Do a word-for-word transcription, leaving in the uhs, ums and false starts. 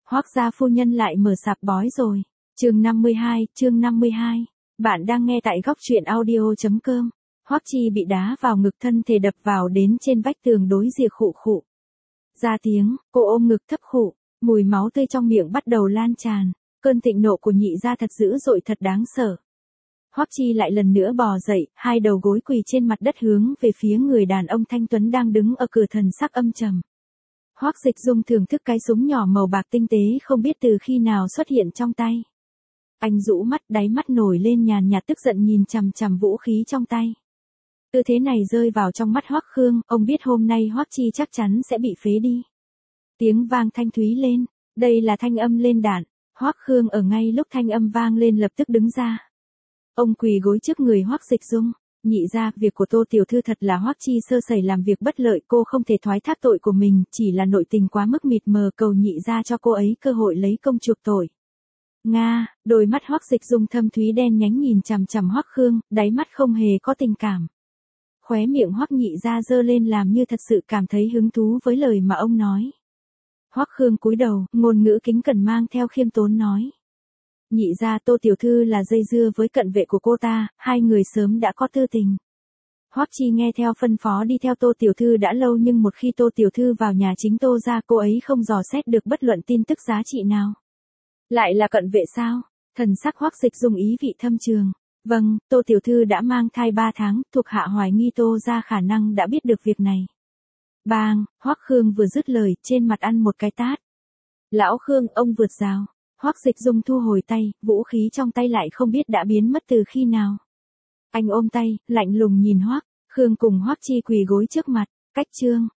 Hoắc gia phu nhân lại mở sạp bói rồi. Chương năm mươi hai, chương năm mươi hai. Bạn đang nghe tại góc truyện audio chấm com. Hoắc Chi bị đá vào ngực, thân thể đập vào đến trên vách tường đối diện, khụ khụ. Ra tiếng, cô ôm ngực thấp khụ, mùi máu tươi trong miệng bắt đầu lan tràn. Cơn thịnh nộ của nhị gia thật dữ dội, thật đáng sợ. Hoắc Chi lại lần nữa bò dậy, hai đầu gối quỳ trên mặt đất hướng về phía người đàn ông thanh tuấn đang đứng ở cửa, thần sắc âm trầm. Hoắc Dịch Dung thưởng thức cái súng nhỏ màu bạc tinh tế không biết từ khi nào xuất hiện trong tay. Anh rũ mắt, đáy mắt nổi lên nhàn nhạt tức giận, nhìn chằm chằm vũ khí trong tay. Tư thế này rơi vào trong mắt Hoắc Khương, ông biết hôm nay Hoắc Chi chắc chắn sẽ bị phế đi. Tiếng vang thanh thúy lên, đây là thanh âm lên đạn. Hoắc Khương ở ngay lúc thanh âm vang lên lập tức đứng ra. Ông quỳ gối trước người Hoắc Dịch Dung. Nhị gia, việc của Tô tiểu thư thật là Hoắc Chi sơ sẩy làm việc bất lợi, cô không thể thoái thác tội của mình, chỉ là nội tình quá mức mịt mờ, cầu nhị gia cho cô ấy cơ hội lấy công chuộc tội. Nga, đôi mắt Hoắc Dịch Dung thâm thúy đen nhánh nhìn chằm chằm Hoắc Khương, đáy mắt không hề có tình cảm. Khóe miệng Hoắc nhị gia giơ lên làm như thật sự cảm thấy hứng thú với lời mà ông nói. Hoắc Khương cúi đầu, ngôn ngữ kính cẩn mang theo khiêm tốn nói. Nhị gia, Tô tiểu thư là dây dưa với cận vệ của cô ta, hai người sớm đã có tư tình. Hoắc Chi nghe theo phân phó đi theo Tô tiểu thư đã lâu, nhưng một khi Tô tiểu thư vào nhà chính Tô gia, cô ấy không dò xét được bất luận tin tức giá trị nào. Lại là cận vệ sao? Thần sắc Hoắc Dịch Dung ý vị thâm trường. Vâng, Tô tiểu thư đã mang thai ba tháng, thuộc hạ hoài nghi Tô gia khả năng đã biết được việc này. Bang, Hoắc Khương vừa dứt lời, trên mặt ăn một cái tát. Lão Khương, ông vượt rào. Hoắc Dịch Dung thu hồi tay, vũ khí trong tay lại không biết đã biến mất từ khi nào. Anh ôm tay, lạnh lùng nhìn Hoắc Khương cùng Hoắc Chi quỳ gối trước mặt. Cách chương